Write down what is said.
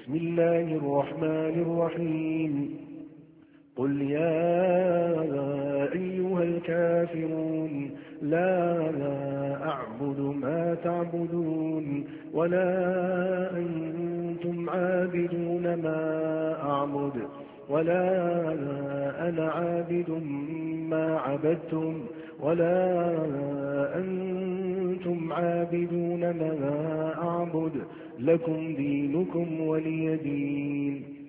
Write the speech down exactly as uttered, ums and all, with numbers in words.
بسم الله الرحمن الرحيم قل يا أيها الكافرون لا أعبد ما تعبدون ولا أنتم عابدون ما أعبد ولا أنا عابد ما عبدتم ولا أنتم عابدون ما أعبد لكم دينكم ولي دين.